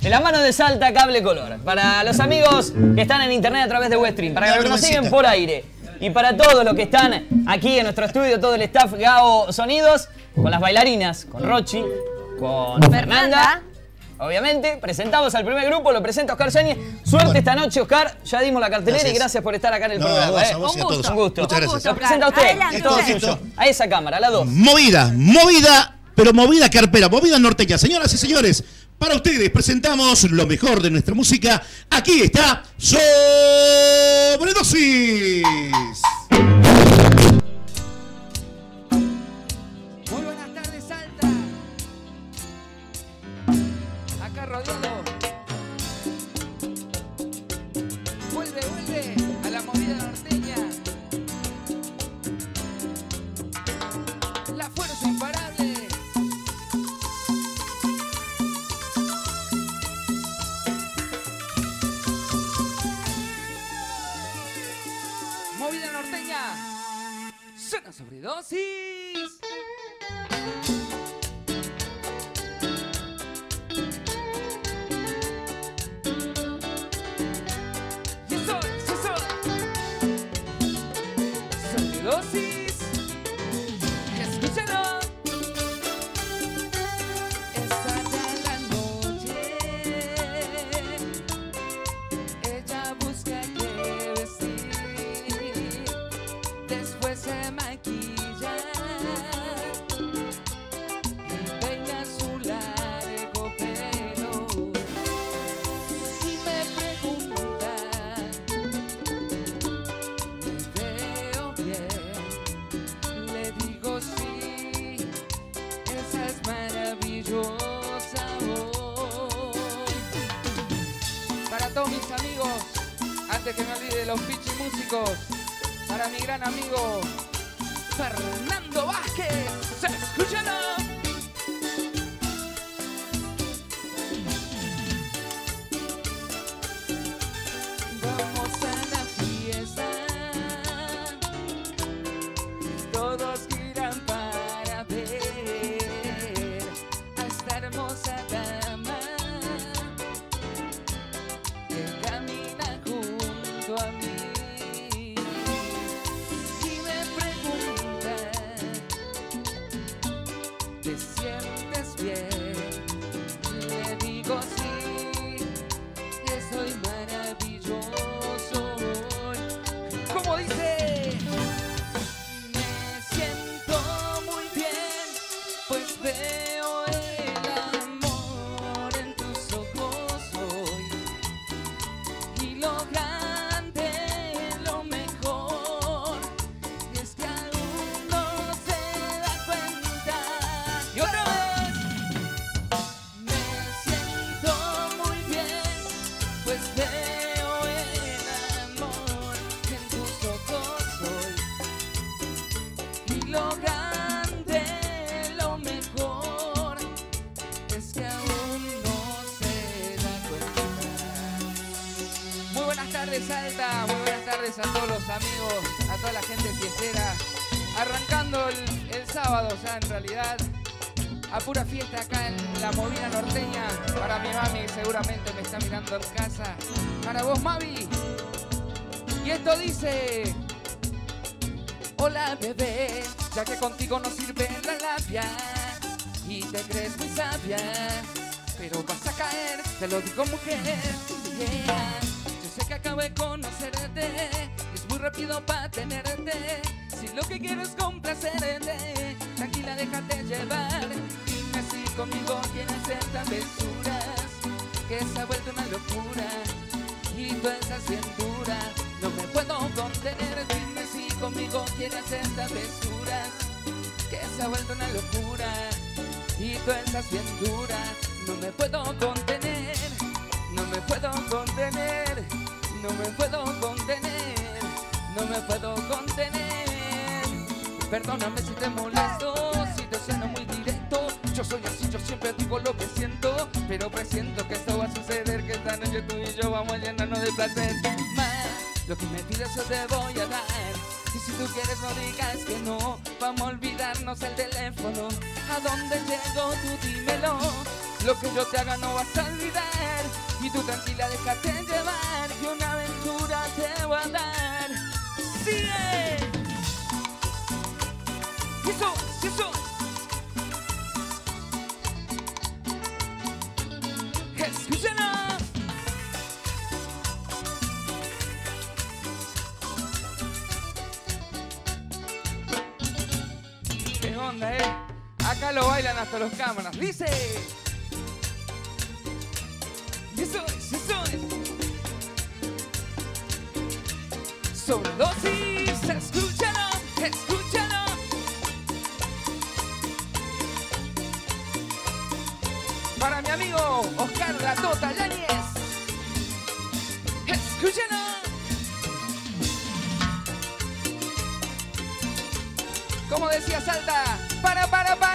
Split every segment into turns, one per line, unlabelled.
De la mano de Salta Cable Color. Para los amigos que están en internet a través de Webstream, para los que nos siguen por aire. Y para todos los que están aquí en nuestro estudio, todo el staff Gao Sonidos, con las bailarinas, con Rochi, con Fernanda. Obviamente, presentamos al primer grupo, lo presenta Oscar Yáñez. Suerte esta noche, Oscar. Ya dimos la cartelera y gracias por estar acá en el programa.
A vos y a todos.
Un gusto.
Muchas gracias.
Lo presenta usted.
Adelante.
Es todo suyo. A esa cámara, la 2.
Movida, pero movida carpera, movida norteña. Señoras y señores, para ustedes presentamos lo mejor de nuestra música. Aquí está Sobredosis.
Muy buenas tardes, Salta. Acá rodeado. Vuelve a la movida norteña. La fuerza imparable. Movida norteña. Suena Sobredosis. Sobredosis. Escúchalo. Esta ya la noche. Ella busca qué vestir. Después se maquilla y peina su largo pelo. Y me pregunta, ¿me veo bien? Le digo sí, esa es maravillosa hoy. Para todos mis amigos, antes que me olvide de los pichi músicos, para mi gran amigo Fernando Vázquez, escúchalo. Vamos a la fiesta, todos giran para ver a esta hermosa dama que camina junto a mí. Y me pregunta, ¿te sientes bien? Le digo sí, estoy maravilloso hoy. ¿Cómo dice? Me siento muy bien, pues veo el amor en tus ojos hoy. Y lo grande, lo mejor, es que aún no se da cuenta. Y otra vez. Me siento muy bien, pues veo el amor en tus ojos hoy. Y lo grande, lo mejor, es que aún no se da cuenta. Muy buenas tardes, Salta. Muy buenas tardes a todos los amigos, a toda la gente fiestera. Arrancando el sábado ya en realidad. A pura fiesta acá en la movida norteña. Para mi mami, que seguramente me está mirando en casa. Para vos, Mavi. Y esto dice: hola, bebé, ya que contigo no sirve la labia y te crees muy sabia, pero vas a caer, te lo digo, mujer. Yeah. Yo sé que acabo de conocerte, es muy rápido para tenerte. Si lo que quiero es complacerte, tranquila, déjate llevar. Dime si conmigo quieres hacer travesuras, que se ha vuelto una locura. Y tú estás bien dura, no me puedo contener. Dime si conmigo quieres hacer travesuras, que se ha vuelto una locura. Y tú estás bien dura, no me puedo contener. No me puedo contener, no me puedo contener, no me puedo contener. Perdóname si te molesto, si te sueno muy directo. Yo soy así, yo siempre digo lo que siento, pero presiento que esto va a suceder, que esta noche tú y yo vamos a llenarnos de placer. Más, lo que me pides yo te voy a dar. Y si tú quieres no digas que no, vamos a olvidarnos el teléfono. ¿A dónde llego? Tú dímelo. Lo que yo te haga no vas a olvidar. tranquila, déjate llevar, que una aventura te voy a dar. ¡Sigue! ¡Eso! ¡Eso! ¡Escúchala! ¿Qué onda, Acá lo bailan hasta los cámaras. ¡Dice! ¡Eso es! ¡Eso es! Sobredosis, escúchalo, escúchalo. Para mi amigo Oscar La Tota Yáñez. Escúchalo. Como decía Salta, para.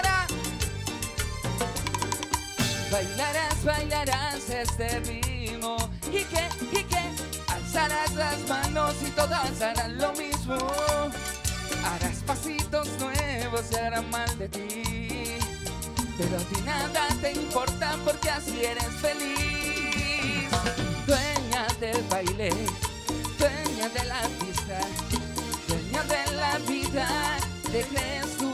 Bailarás, bailarás este ritmo. ¿Y qué? Alzarás las manos y todas harán lo mismo. Harás pasitos nuevos y harán mal de ti. Pero a ti nada te importa porque así eres feliz. Dueña del baile, dueña de la pista, dueña de la vida, ¿te crees tú?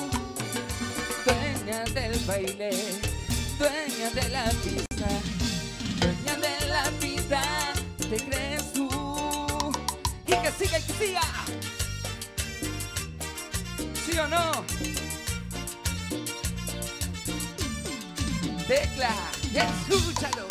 Dueña del baile, dueña de la pista, dueña de la vida, ¿te crees tú? Y que siga, y que siga. ¿Sí o no? Tecla, escúchalo.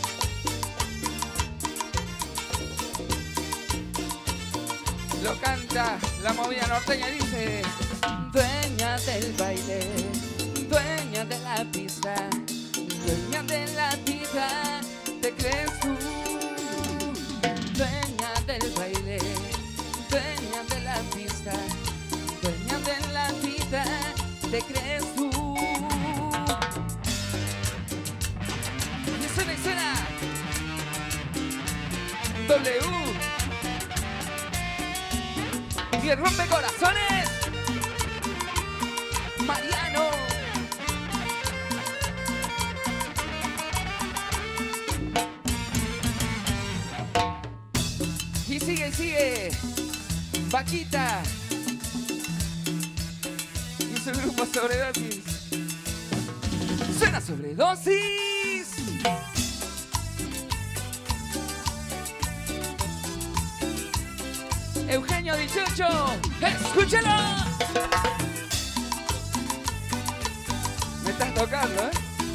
Lo canta la movida norteña y dice: dueña del baile, dueña de la pista, dueña de la vida, ¿te crees tú? Dueña del baile, dueña de la pista, dueña de la vida, ¿te crees tú? Y suena W y el rompecorazones Mariano. Y sigue Vaquita y su grupo Sobredosis. Suena Sobredosis. Eugenio Dichocho, escúchalo. Me estás tocando,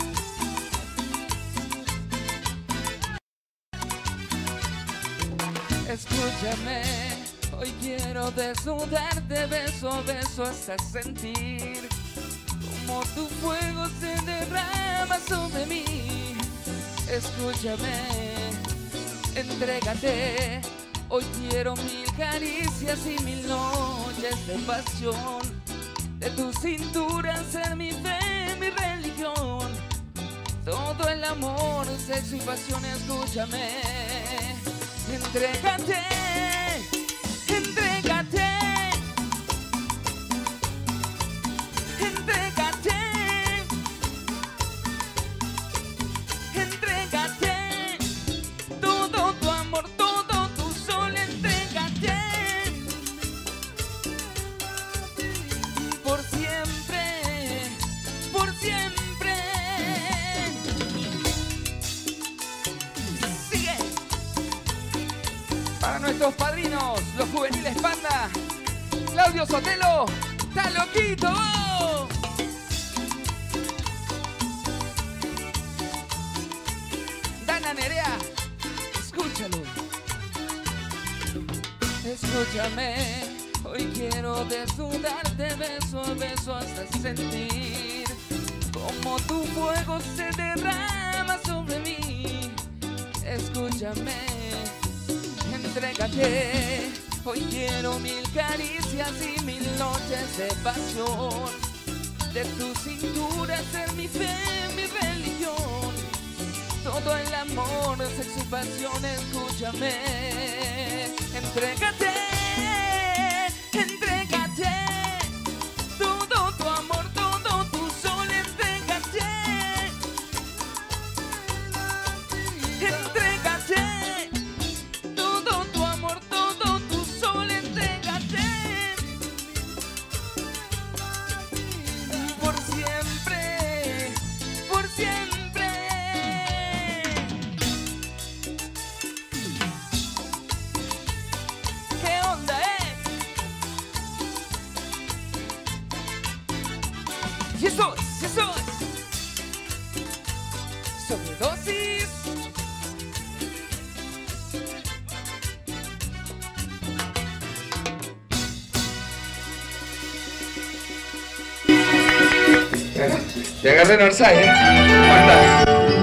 Escúchame, hoy quiero desnudarte beso a beso hasta sentir como tu fuego se derrama sobre mí. Escúchame, entrégate. Hoy quiero 1000 caricias y 1000 noches de pasión. De tu cintura ser mi fe, mi religión. Todo el amor, sexo y pasión, escúchame. Entrégate, entrégate. Entrégate. Entrégate. Todo tu amor, todo tu sol, entrégate. Por siempre, por siempre. Sigue. Para nuestros padrinos, los juveniles Panda, Claudio Sotelo, está loquito. Dana Nerea, escúchalo. Escúchame, hoy quiero desnudarte beso a beso hasta sentir como tu fuego se derrama sobre mí. Escúchame, entrégate. Hoy quiero 1000 caricias y 1000 noches de pasión. De tu cintura ser mi fe, mi religión. Todo el amor, sexo y pasión, escúchame. Entrégate, entrégate. Todo tu amor, todo tu sol, entrégate. Entrégate.
Te agarré en Orsay, ¿eh? ¿Cómo estás?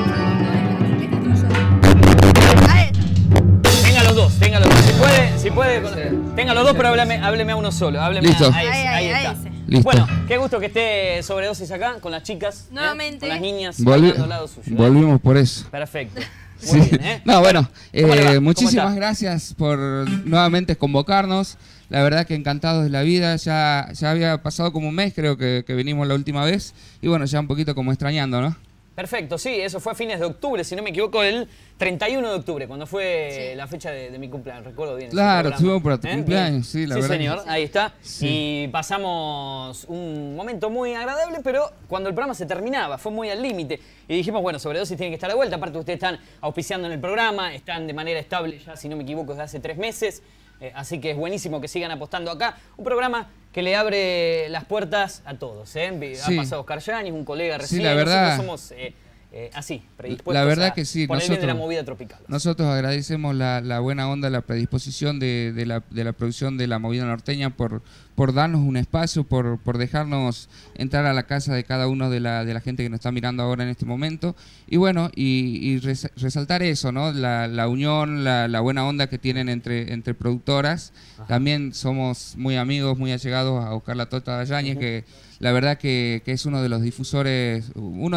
Tenga los dos. Si puede, tenga los dos, pero hábleme a uno solo. Hábleme
Listo.
Ahí está.
Listo.
Bueno, qué gusto que esté Sobredosis acá, con las chicas.
Nuevamente.
Con las niñas, bailando al lado suyo.
Volvimos por eso.
Perfecto.
Sí.
Muy bien, ¿eh?
No, bueno,
¿Cómo le va? ¿Cómo
muchísimas
está?
gracias por nuevamente convocarnos. La verdad que encantados de la vida. Ya había pasado como un mes, creo que vinimos la última vez. Y bueno, ya un poquito como extrañando, ¿no?
Perfecto, sí, eso fue a fines de octubre, si no me equivoco, el 31 de octubre, cuando fue la fecha de mi cumpleaños, recuerdo bien.
Claro,
ese programa.
estuvimos para tu cumpleaños, sí, la verdad.
Sí, señor, ahí está.
Sí.
Y pasamos un momento muy agradable, pero cuando el programa se terminaba, fue muy al límite. Y dijimos, bueno, Sobredosis tiene que estar de vuelta, aparte ustedes están auspiciando en el programa, están de manera estable ya, si no me equivoco, desde hace 3 meses. Así que es buenísimo que sigan apostando acá. Un programa que le abre las puertas a todos. Ha pasado Oscar Yáñez, un colega recién.
Sí, la verdad.
Nosotros somos así, predispuestos
La verdad que sí,
por el bien de la movida tropical.
Nosotros agradecemos la buena onda, la predisposición de la producción de la movida norteña por darnos un espacio, por dejarnos entrar a la casa de cada uno de la gente que nos está mirando ahora en este momento. Y bueno, y resaltar eso, ¿no? La unión, la buena onda que tienen entre productoras. Ajá. También somos muy amigos, muy allegados a Oscar La Tota Yáñez, que la verdad que es uno de los difusores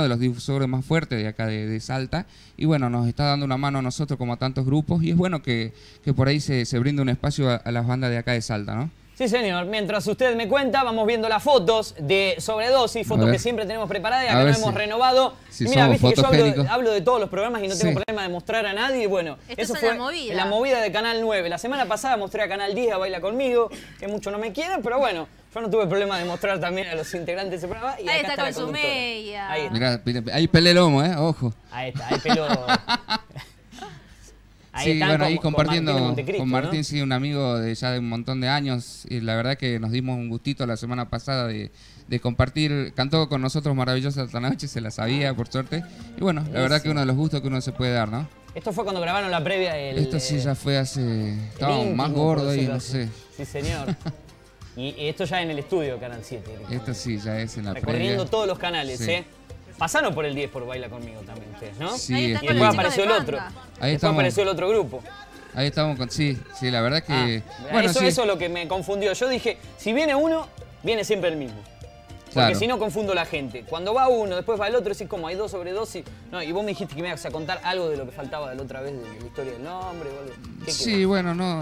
más fuertes de acá de Salta. Y bueno, nos está dando una mano a nosotros como a tantos grupos. Y es bueno que por ahí se brinde un espacio a las bandas de acá de Salta, ¿no?
Sí, señor. Mientras usted me cuenta, vamos viendo las fotos de Sobredosis, fotos que siempre tenemos preparadas y acá nos hemos renovado.
Si
y mira, viste que yo
yo
hablo de todos los programas y no tengo problema de mostrar a nadie. Y bueno, eso fue la movida de Canal 9. La semana pasada mostré a Canal 10 a Baila Conmigo, que mucho no me quieren, pero bueno, yo no tuve problema de mostrar también a los integrantes de ese programa. Y
ahí
acá
está con
la
su media.
Ahí está.
Mirá, ahí pelé lomo, ojo.
Ahí está, ahí peló.
Ahí sí, bueno, ahí compartiendo con Martín, ¿no? Sí, un amigo de ya de un montón de años, y la verdad que nos dimos un gustito la semana pasada de compartir, cantó con nosotros Maravillosa esta noche, se la sabía por suerte, y bueno, la verdad que uno de los gustos que uno se puede dar, ¿no?
Esto fue cuando grabaron la previa
Esto sí ya fue hace, estábamos más gordos y no sé.
Sí, señor. Y esto ya en el estudio, Canal 7.
Esto sí, ya es en la previa.
Recorriendo todos los canales,
sí.
Pasaron por el 10 por Baila Conmigo también ustedes, ¿no?
Sí,
y después apareció el otro.
Ahí
después apareció el otro grupo.
Ahí estamos con... Sí, la verdad que...
Bueno, eso es lo que me confundió. Yo dije, si viene uno, viene siempre el mismo. Porque si no confundo la gente. Cuando va uno, después va el otro, decís como hay 2 Sobredosis. No, y vos me dijiste que me ibas a contar algo de lo que faltaba de la otra vez de la historia del nombre o algo.
Sí, bueno, no,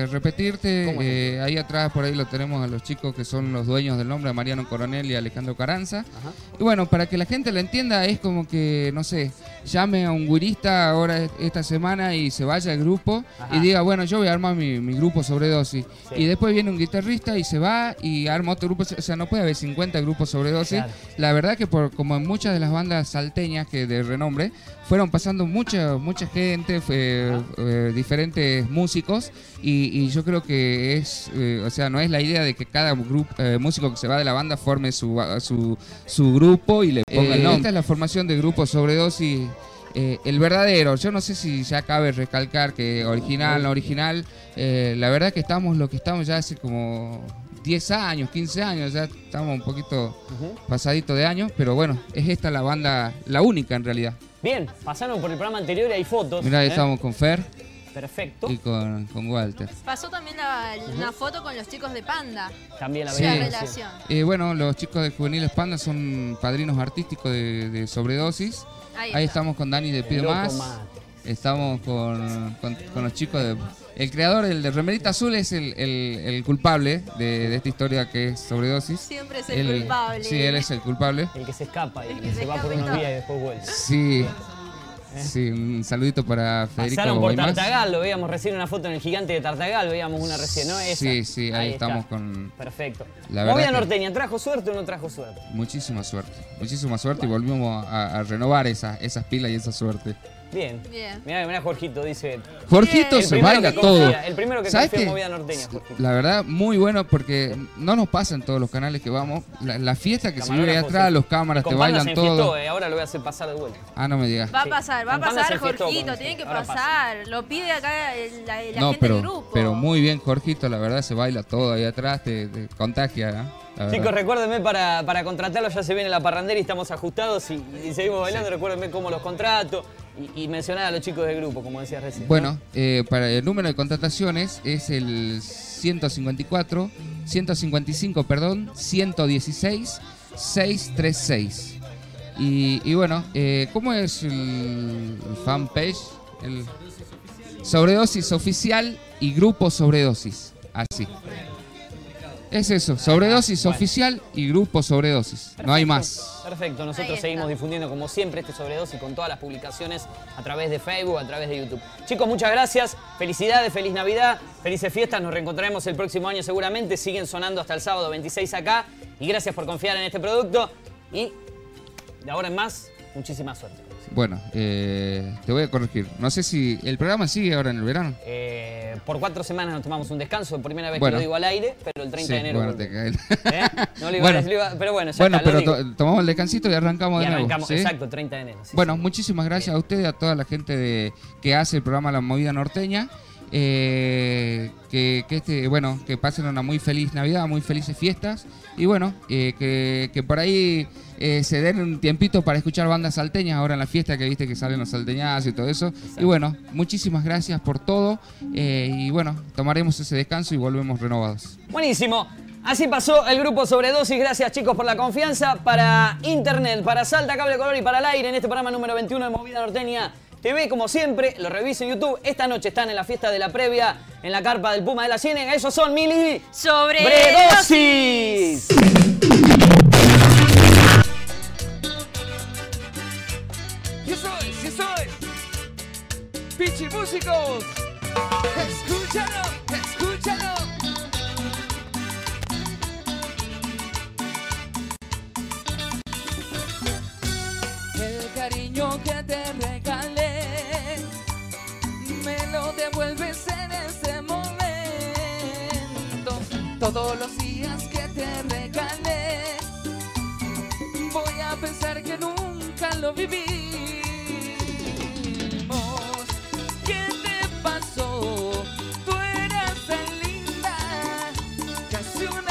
repetirte, ahí atrás por ahí lo tenemos a los chicos que son los dueños del nombre, a Mariano Coronel y a Alejandro Carranza. Ajá. Y bueno, para que la gente lo entienda, es como que, no sé, llame a un guirista ahora esta semana y se vaya al grupo. Ajá. Y diga, bueno, yo voy a armar mi grupo Sobredosis. Sí. Y después viene un guitarrista y se va y arma otro grupo. O sea, no puede haber 50 grupos Sobredosis. Claro. La verdad que como en muchas de las bandas salteñas que de renombre, fueron pasando mucha gente, diferentes músicos, y yo creo que es, o sea, no es la idea de que cada grupo, músico que se va de la banda forme su grupo y le ponga el nombre. Esta es la formación de grupo Sobredosis, el verdadero. Yo no sé si ya cabe recalcar que original, no original, la verdad que estamos lo que estamos ya hace como 10 años, 15 años, ya estamos un poquito pasadito de años, pero bueno, es esta la banda, la única en realidad.
Bien, pasaron por el programa anterior y hay fotos.
Mirá, ahí estamos con Fer.
Perfecto.
Y con Walter.
Pasó también una foto con los chicos de Panda.
También la
relación.
Bueno, los chicos de Juveniles Panda son padrinos artísticos de Sobredosis. Ahí estamos con Dani de Pide Más. Estamos con los chicos de... El creador, el de Remerita Azul, es el culpable de esta historia que es Sobredosis.
Siempre es el culpable.
Sí, él es el culpable.
El que se escapa y se va por unos días y después vuelve.
Sí. Sí, un saludito para Federico.
Pasaron por Tartagal, lo veíamos recién una foto en el Gigante de Tartagal, veíamos una recién, ¿no? Esa.
Sí, ahí estamos con...
Perfecto.
Movida
norteña, ¿trajo suerte o no trajo suerte?
Muchísima suerte y volvimos a renovar esas pilas y esa suerte.
Bien.
Bien.
Mirá, Jorgito dice.
Jorgito
El
se
primero
baila
que
todo.
confía, el primero que
¿Sabes
confía en
qué?
movida norteña, Jorgito.
La verdad, muy bueno porque no nos pasa en todos los canales que vamos. La fiesta que se vive ahí
Camarógrafo,
atrás,
sí.
los cámaras
Con
te
Panda
bailan
se enfiestó,
todo.
ahora lo voy a hacer pasar de vuelta.
Ah, no me digas.
Va a
Sí.
pasar,
Con Panda se enfiestó,
Jorgito,
con-
tiene que
ahora
pasar. Lo pide acá la
No,
gente del
pero,
grupo.
pero muy bien, Jorgito, la verdad se baila todo ahí atrás, te contagia, ¿eh? La
Chicos,
verdad.
recuérdenme para contratarlo, ya se viene la parrandera y estamos ajustados y seguimos bailando. Recuérdenme cómo los contrato y mencionar a los chicos del grupo, como decías recién.
Bueno, para el número de contrataciones es el 155, perdón, 116 636. Y bueno, ¿cómo es el fanpage? El Sobredosis Oficial y Grupo Sobredosis. Así. Es eso, Sobredosis Oficial y Grupo Sobredosis. No hay más.
Perfecto,
Ahí
nosotros
está.
seguimos difundiendo como siempre este sobredosis con todas las publicaciones a través de Facebook, a través de YouTube. Chicos, muchas gracias, felicidades, feliz Navidad, felices fiestas, nos reencontraremos el próximo año seguramente, siguen sonando hasta el sábado 26 acá y gracias por confiar en este producto y de ahora en más, muchísima suerte.
Bueno, te voy a corregir. No sé si el programa sigue ahora en el verano.
Por 4 semanas nos tomamos un descanso, primera vez
Bueno.
que lo digo al aire, pero el 30 de enero.
bueno,
volvemos.
te cae.
No lo iba
Bueno.
a decir, pero bueno, ya
Bueno,
está, lo
pero
digo.
tomamos el descansito y arrancamos
Y
de nuevo.
arrancamos,
¿sí?
exacto, 30 de enero. sí,
Bueno,
sí.
muchísimas gracias a ustedes, a toda la gente que hace el programa La Movida Norteña. Que pasen una muy feliz Navidad, muy felices fiestas. Y bueno, que por ahí se den un tiempito para escuchar bandas salteñas ahora en la fiesta, que viste que salen los salteñazos y todo eso. Y bueno, muchísimas gracias por todo. Y bueno, tomaremos ese descanso y volvemos renovados.
Buenísimo. Así pasó el grupo Sobredosis. Gracias, chicos, por la confianza. Para Internet, para Salta, Cable Color y para el aire en este programa número 21 de Movida Norteña TV, como siempre, lo reviso en YouTube. Esta noche están en la fiesta de la previa en la carpa del Puma de la Ciénega. Esos son Mili
Sobredosis.
Y eso es. Pichi Músicos. Escúchalo, escúchalo. El cariño que te regalé, me lo devuelves en ese momento. Todos los días que te regalé, voy a pensar que nunca lo vivimos. ¿Qué te pasó? Tú eras tan linda, casi un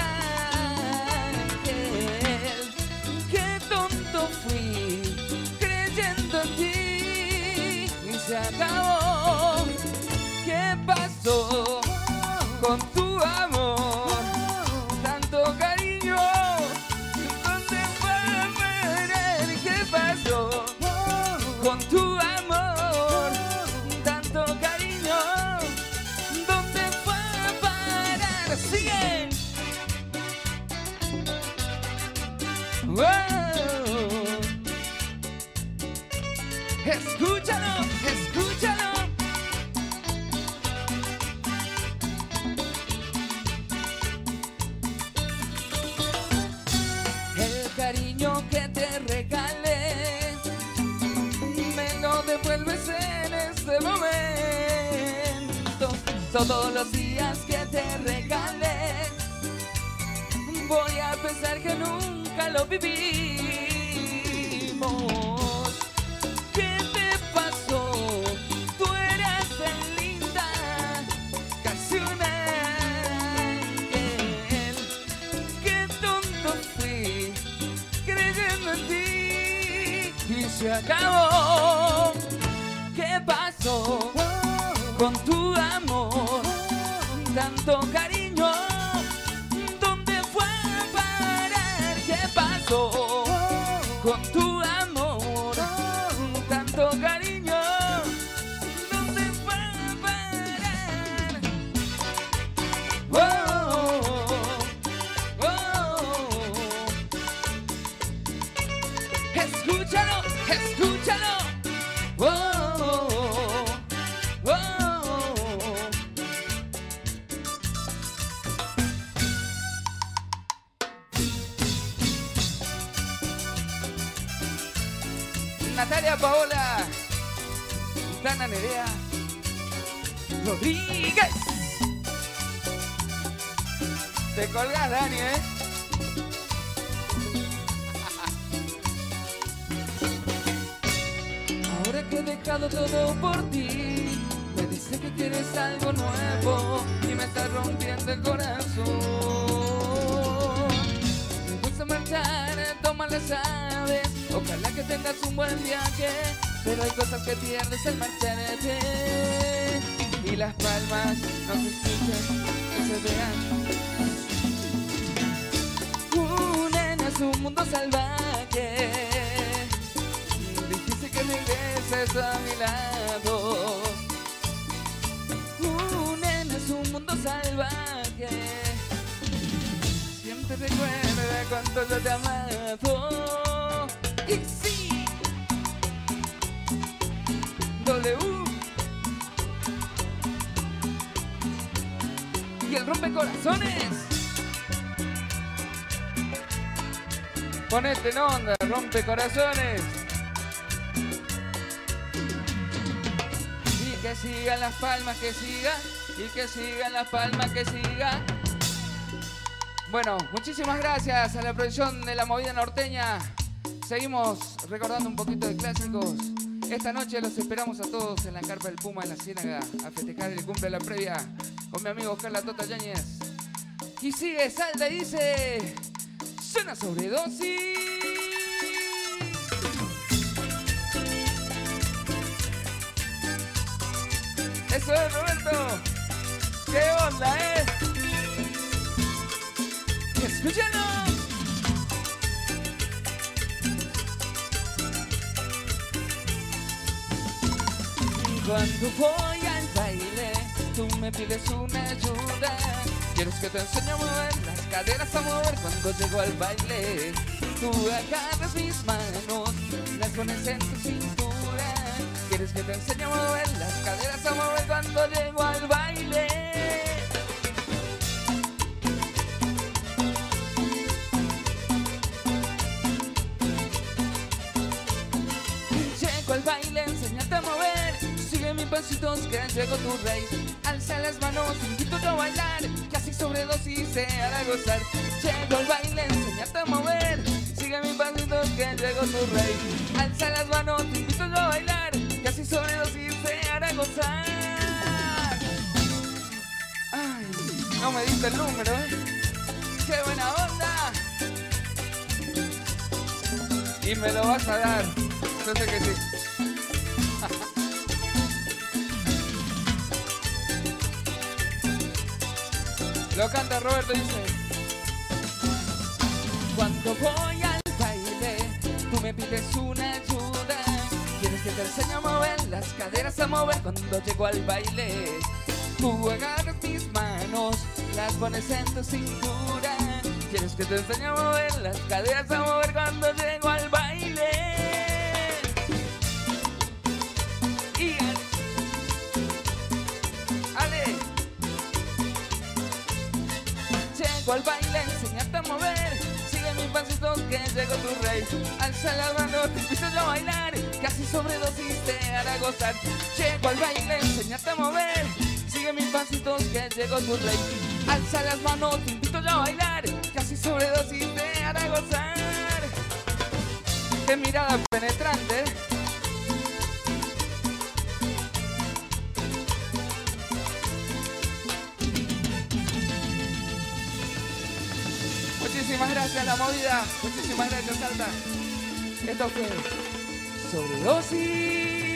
ángel. Qué tonto fui, creyendo en ti, y se acabó. ¿Qué pasó con tu amor? Tanto cariño, ¿dónde fue a parar? ¿Qué pasó con tu amor? Tanto cariño, ¿dónde fue a parar? ¡Sigue! ¡Wow! Escúchalo, escúchalo. El cariño que te regalé, me lo devuelves en este momento. Todos los días que te regalé, voy a pensar que nunca lo vivimos. ¿Qué te pasó? Tú eras tan linda, casi un ángel. Qué tonto fui, creyendo en ti, y se acabó. ¿Qué pasó con tu amor? Tanto cariño, ¿dónde fue a parar? ¿Qué pasó con tu amor? Tanto cariño, ¿dónde fue a parar? Oh, oh. Escúchalo, escúchalo. Oh, oh, oh. Natalia Paola, Dana Nerea Rodríguez. Te colgas, Dani, ¿eh? Ahora que he dejado todo por ti, me dice que quieres algo nuevo y me está rompiendo el corazón. Me gusta marchar, toma las aves, ojalá que tengas un buen viaje, pero hay cosas que pierdes al marcharte. Y las palmas no se escuchan, no se vean. Nena, es un mundo salvaje, difícil que regreses a mi lado. Nena, es un mundo salvaje, siempre recuerda cuánto yo te he amado. Y sí, W y el rompecorazones. Ponete en onda, rompecorazones. Y que sigan las palmas, que sigan. Y que sigan las palmas, que sigan. Bueno, muchísimas gracias a la producción de La Movida Norteña. Seguimos recordando un poquito de clásicos. Esta noche los esperamos a todos en la Carpa del Puma en la Ciénaga a festejar el cumple de la previa con mi amigo Oscar La Tota Yáñez. Y sigue, salta y dice... Suena Sobredosis. Eso es, Roberto. ¿Qué onda, Escúchalo. Cuando voy al baile, tú me pides una ayuda. Quieres que te enseñe a mover las caderas, a mover cuando llego al baile. Tú agarras mis manos, las pones en tu cintura. Quieres que te enseñe a mover las caderas, a mover cuando llego al baile. Llego al baile, enséñate a mover. Sigue mis pasitos que llegó tu rey. Alza las manos, invito yo a bailar, que así sobredosis se hará gozar. Llego al baile, enséñate a mover. Sigue mis pasitos que llegó tu rey. Alza las manos, invito yo a bailar, que así sobredosis se hará gozar. Ay, no me diste el número, ¡Qué buena onda! Y me lo vas a dar, yo sé que sí. Lo canta Roberto, dice. Cuando voy al baile, tú me pides una ayuda. Quieres que te enseñe a mover las caderas, a mover cuando llego al baile. Tú agarras mis manos, las pones en tu cintura. Quieres que te enseñe a mover las caderas, a mover cuando llego al baile. Y Ale. Llego al baile, enséñate a mover. Sigue mis pasitos que llegó tu rey. Alza la mano, te invito yo a bailar, que así sobredosis te hará gozar. Llego al baile, enséñate a mover. Sigue mis pasitos que llegó tu rey. Alza las manos, te invito yo a bailar, que así sobredosis te hará gozar. Qué mirada penetrante. Muchísimas gracias, La Movida. Muchísimas gracias, Salta. Esto fue Sobredosis.